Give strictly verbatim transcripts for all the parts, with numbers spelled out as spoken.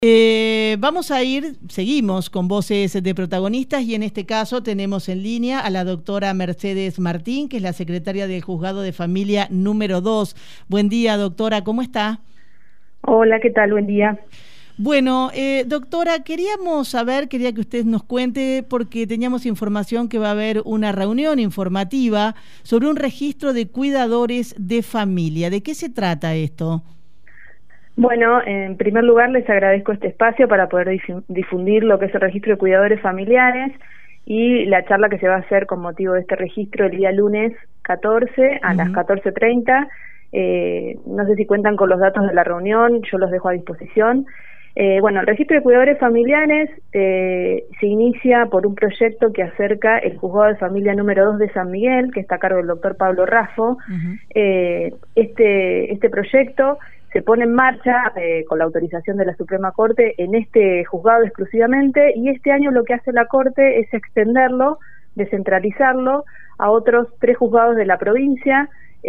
Eh, vamos a ir, seguimos con voces de protagonistas y en este caso tenemos en línea a la doctora Mercedes Martín, que es la secretaria del Juzgado de Familia número dos. Buen día, doctora, ¿cómo está? Hola, ¿qué tal? Buen día. Bueno, eh, doctora, queríamos saber, quería que usted nos cuente, porque teníamos información que va a haber una reunión informativa sobre un registro de cuidadores de familia. ¿De qué se trata esto? Bueno, en primer lugar les agradezco este espacio para poder difundir lo que es el registro de cuidadores familiares y la charla que se va a hacer con motivo de este registro el día lunes catorce a uh-huh. las catorce treinta. Eh, no sé si cuentan con los datos de la reunión, yo los dejo a disposición. Eh, bueno, el registro de cuidadores familiares eh, se inicia por un proyecto que acerca el Juzgado de Familia número dos de San Miguel, que está a cargo del doctor Pablo Raffo. Uh-huh. eh, este, este proyecto se pone en marcha eh, con la autorización de la Suprema Corte en este juzgado exclusivamente, y este año lo que hace la Corte es extenderlo, descentralizarlo a otros tres juzgados de la provincia,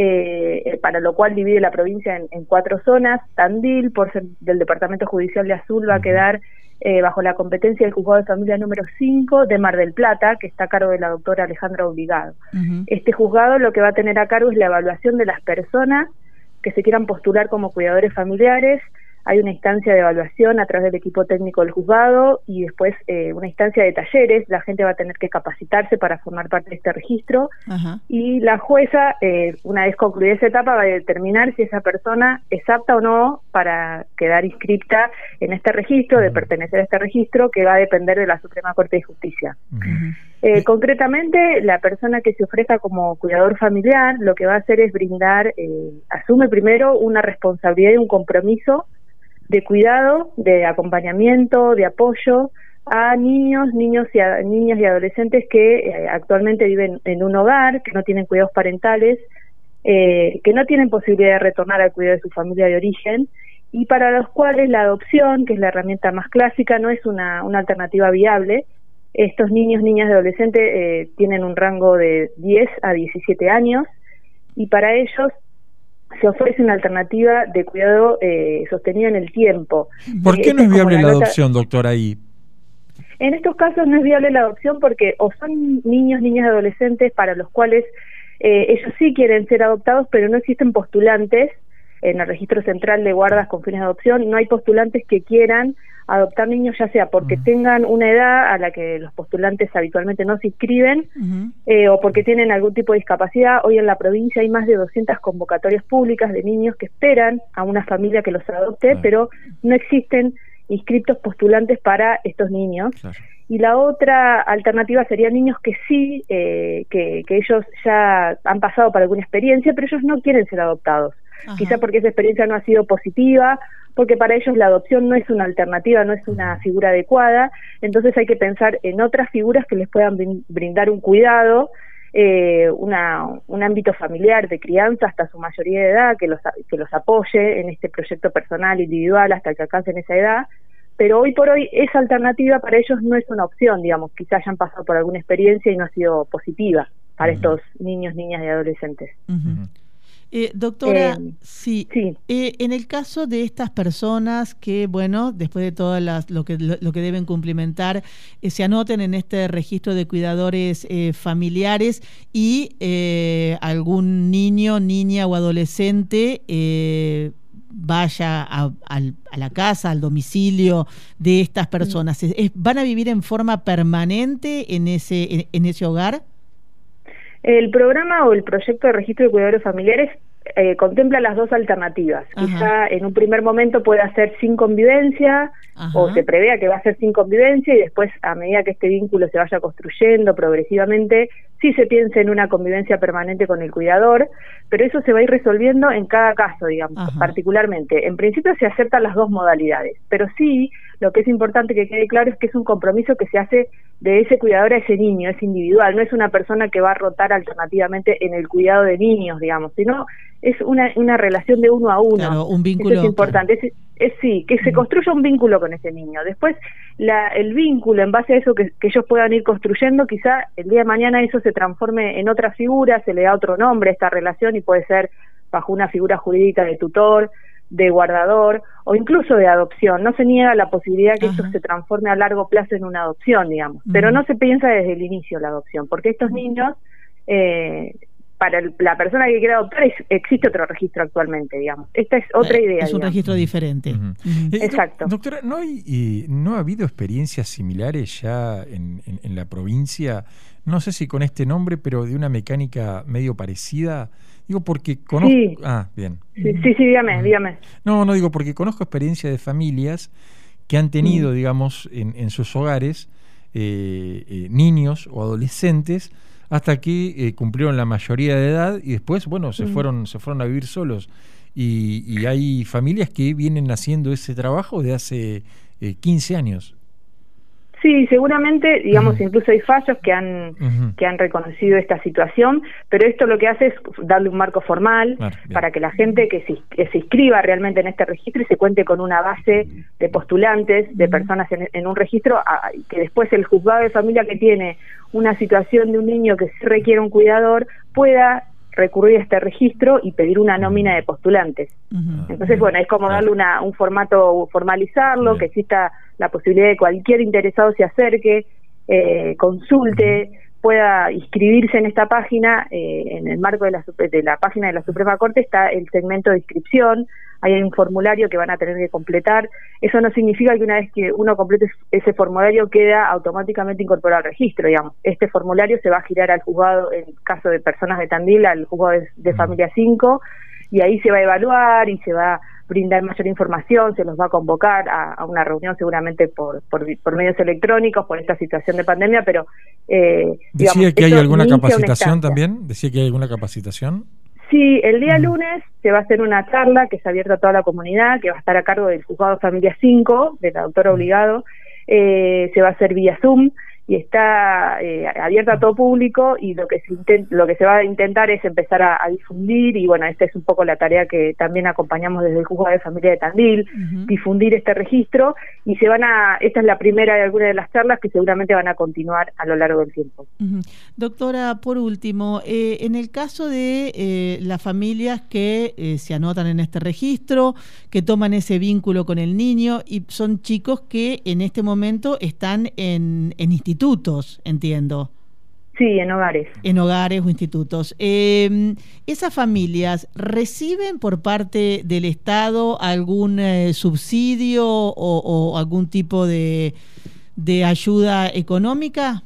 eh, para lo cual divide la provincia en, en cuatro zonas. Tandil, por ser del Departamento Judicial de Azul, va a quedar eh, bajo la competencia del Juzgado de Familia número cinco de Mar del Plata, que está a cargo de la doctora Alejandra Obligado. Uh-huh. Este juzgado lo que va a tener a cargo es la evaluación de las personas que se quieran postular como cuidadores familiares. Hay una instancia de evaluación a través del equipo técnico del juzgado y después eh, una instancia de talleres. La gente va a tener que capacitarse para formar parte de este registro. Ajá. Y la jueza, eh, una vez concluida esa etapa, va a determinar si esa persona es apta o no para quedar inscripta en este registro, de pertenecer a este registro, que va a depender de la Suprema Corte de Justicia. Uh-huh. Eh, concretamente, la persona que se ofrezca como cuidador familiar lo que va a hacer es brindar, eh, asume primero una responsabilidad y un compromiso de cuidado, de acompañamiento, de apoyo a niños, niños y a, niñas y adolescentes que eh, actualmente viven en un hogar, que no tienen cuidados parentales, eh, que no tienen posibilidad de retornar al cuidado de su familia de origen, y para los cuales la adopción, que es la herramienta más clásica, no es una, una alternativa viable. Estos niños, niñas y adolescentes eh, tienen un rango de diez a diecisiete años, y para ellos se ofrece una alternativa de cuidado eh, sostenido en el tiempo. ¿Por qué no es viable la adopción, doctora, ahí? En estos casos no es viable la adopción porque o son niños, niñas y adolescentes para los cuales eh, ellos sí quieren ser adoptados, pero no existen postulantes en el registro central de guardas con fines de adopción. No hay postulantes que quieran adoptar niños, ya sea porque uh-huh. tengan una edad a la que los postulantes habitualmente no se inscriben, uh-huh. eh, o porque tienen algún tipo de discapacidad. Hoy en la provincia hay más de doscientas convocatorias públicas de niños que esperan a una familia que los adopte, uh-huh. pero no existen inscriptos postulantes para estos niños. Claro. Y la otra alternativa serían niños que sí, eh, que, que ellos ya han pasado por alguna experiencia, pero ellos no quieren ser adoptados. Ajá. Quizá porque esa experiencia no ha sido positiva, porque para ellos la adopción no es una alternativa, no es una figura adecuada. Entonces hay que pensar en otras figuras que les puedan brindar un cuidado, eh, una, un ámbito familiar de crianza hasta su mayoría de edad, que los, que los apoye en este proyecto personal, individual, hasta que alcancen esa edad. Pero hoy por hoy esa alternativa para ellos no es una opción, digamos, quizás hayan pasado por alguna experiencia y no ha sido positiva para uh-huh. estos niños, niñas y adolescentes. Uh-huh. Eh, doctora, eh, sí, sí. Eh, en el caso de estas personas que, bueno, después de todo las, lo, que, lo, lo que deben cumplimentar, eh, se anoten en este registro de cuidadores eh, familiares y eh, algún niño, niña o adolescente eh, vaya a, a, a la casa, al domicilio de estas personas, ¿Es, ¿van a vivir en forma permanente en ese, en, en ese hogar? El programa o el proyecto de registro de cuidadores familiares eh, contempla las dos alternativas. Ajá. Quizá en un primer momento pueda ser sin convivencia, ajá. o se prevea que va a ser sin convivencia, y después, a medida que este vínculo se vaya construyendo progresivamente, sí se piensa en una convivencia permanente con el cuidador, pero eso se va a ir resolviendo en cada caso, digamos, ajá. particularmente. En principio se aceptan las dos modalidades, pero sí, lo que es importante que quede claro es que es un compromiso que se hace de ese cuidador a ese niño, es individual, no es una persona que va a rotar alternativamente en el cuidado de niños, digamos, sino es una, una relación de uno a uno. Claro, un vínculo. Eso es importante, es, es sí, que se construya un vínculo con ese niño. Después, la, el vínculo, en base a eso que, que ellos puedan ir construyendo, quizá el día de mañana eso se transforme en otra figura, se le da otro nombre a esta relación y puede ser bajo una figura jurídica de tutor, de guardador o incluso de adopción. No se niega la posibilidad que Ajá. esto se transforme a largo plazo en una adopción, digamos, uh-huh. pero no se piensa desde el inicio la adopción, porque estos uh-huh. niños, eh, para el, la persona que quiere adoptar, es, existe otro registro actualmente, digamos. Esta es otra eh, idea. Es un digamos. registro diferente. Uh-huh. Uh-huh. Eh, Exacto. Doctora, ¿no, hay, eh, ¿no ha habido experiencias similares ya en, en, en la provincia? No sé si con este nombre, pero de una mecánica medio parecida. Digo, porque conozco... Sí. Ah, bien. Sí, sí, sí dígame, uh-huh. dígame. No, no, digo, porque conozco experiencias de familias que han tenido, uh-huh. digamos, en, en sus hogares eh, eh, niños o adolescentes hasta que eh, cumplieron la mayoría de edad y después, bueno, se uh-huh. fueron se fueron a vivir solos. Y, y hay familias que vienen haciendo ese trabajo de hace eh, quince años. Sí, seguramente, digamos, uh-huh. incluso hay fallos que han uh-huh. que han reconocido esta situación, pero esto lo que hace es darle un marco formal claro, para que la gente que se, que se inscriba realmente en este registro y se cuente con una base de postulantes, de personas en, en un registro, a, que después el juzgado de familia que tiene una situación de un niño que sí requiere un cuidador pueda recurrir a este registro y pedir una nómina de postulantes. Uh-huh. Entonces, bueno, es como darle una, un formato, formalizarlo, uh-huh. que exista la posibilidad de que cualquier interesado se acerque, eh, consulte, uh-huh. pueda inscribirse en esta página. Eh, en el marco de la, de la página de la Suprema Corte está el segmento de inscripción, ahí hay un formulario que van a tener que completar. Eso no significa que una vez que uno complete ese formulario queda automáticamente incorporado al registro, digamos. Este formulario se va a girar al juzgado, en caso de personas de Tandil, al juzgado de, de familia cinco, y ahí se va a evaluar y se va a brindar mayor información, se los va a convocar a, a una reunión seguramente por, por, por medios electrónicos, por esta situación de pandemia, pero... Eh, ¿Decía digamos, que hay alguna capacitación también? ¿Decía que hay alguna capacitación? Sí, el día lunes se va a hacer una charla que es abierta a toda la comunidad, que va a estar a cargo del juzgado Familia cinco, de la doctora Obligado. Eh, se va a hacer vía Zoom y está eh, abierta a todo público, y lo que se intent- lo que se va a intentar es empezar a, a difundir, y bueno, esta es un poco la tarea que también acompañamos desde el juzgado de familia de Tandil, uh-huh. difundir este registro, y se van a, esta es la primera de algunas de las charlas que seguramente van a continuar a lo largo del tiempo. Uh-huh. Doctora, por último, eh, en el caso de eh, las familias que eh, se anotan en este registro, que toman ese vínculo con el niño, y son chicos que en este momento están en, en institutos, entiendo. Sí, en hogares. En hogares o institutos. Eh, ¿Esas familias reciben por parte del Estado algún eh, subsidio o, o algún tipo de, de ayuda económica?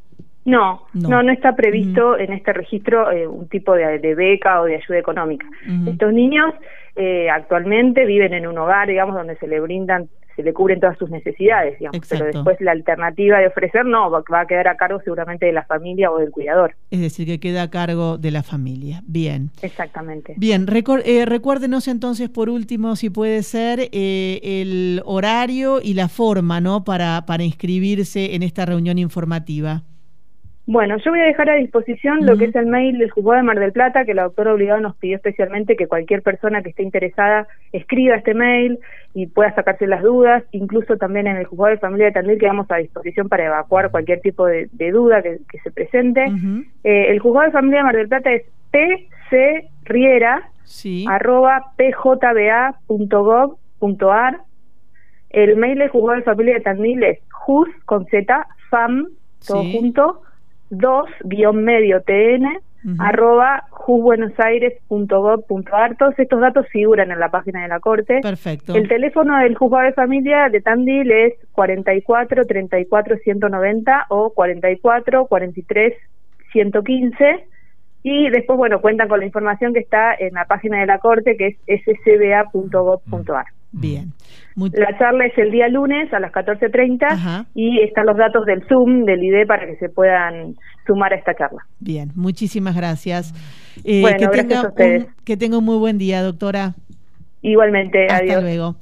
No, no, no, no está previsto uh-huh. en este registro eh, un tipo de, de beca o de ayuda económica. Uh-huh. Estos niños eh, actualmente viven en un hogar, digamos, donde se le brindan, se le cubren todas sus necesidades, digamos. Exacto. Pero después la alternativa de ofrecer no, va, va a quedar a cargo seguramente de la familia o del cuidador. Es decir, que queda a cargo de la familia. Bien. Exactamente. Bien, Recor- eh, recuérdenos entonces, por último, si puede ser, eh, el horario y la forma, ¿no?, para, para inscribirse en esta reunión informativa. Bueno, yo voy a dejar a disposición uh-huh. lo que es el mail del juzgado de Mar del Plata, que la doctora Obligado nos pidió especialmente que cualquier persona que esté interesada escriba este mail y pueda sacarse las dudas. Incluso también en el juzgado de familia de Tandil quedamos a disposición para evacuar cualquier tipo de, de duda que, que se presente. Uh-huh. Eh, el juzgado de familia de Mar del Plata es pcriera sí. arroba pjba punto gov punto ar. El mail del juzgado de familia de Tandil es juz con z fam todo sí. junto dos guión medio tn uh-huh. arroba juzbuenosaires punto gov punto ar. Todos estos datos figuran en la página de la Corte. Perfecto. El teléfono del juzgado de familia de Tandil es cuarenta y cuatro treinta y cuatro ciento noventa o cuarenta y cuatro cuarenta y tres ciento quince, y después, bueno, cuentan con la información que está en la página de la Corte, que es s c b a punto gov punto ar. Bien. Muy... La charla es el día lunes a las catorce treinta. Ajá. Y están los datos del Zoom, del I D E, para que se puedan sumar a esta charla. Bien, muchísimas gracias. Eh, bueno, que gracias tenga a ustedes. Un, que tenga un muy buen día, doctora. Igualmente, Hasta adiós. luego.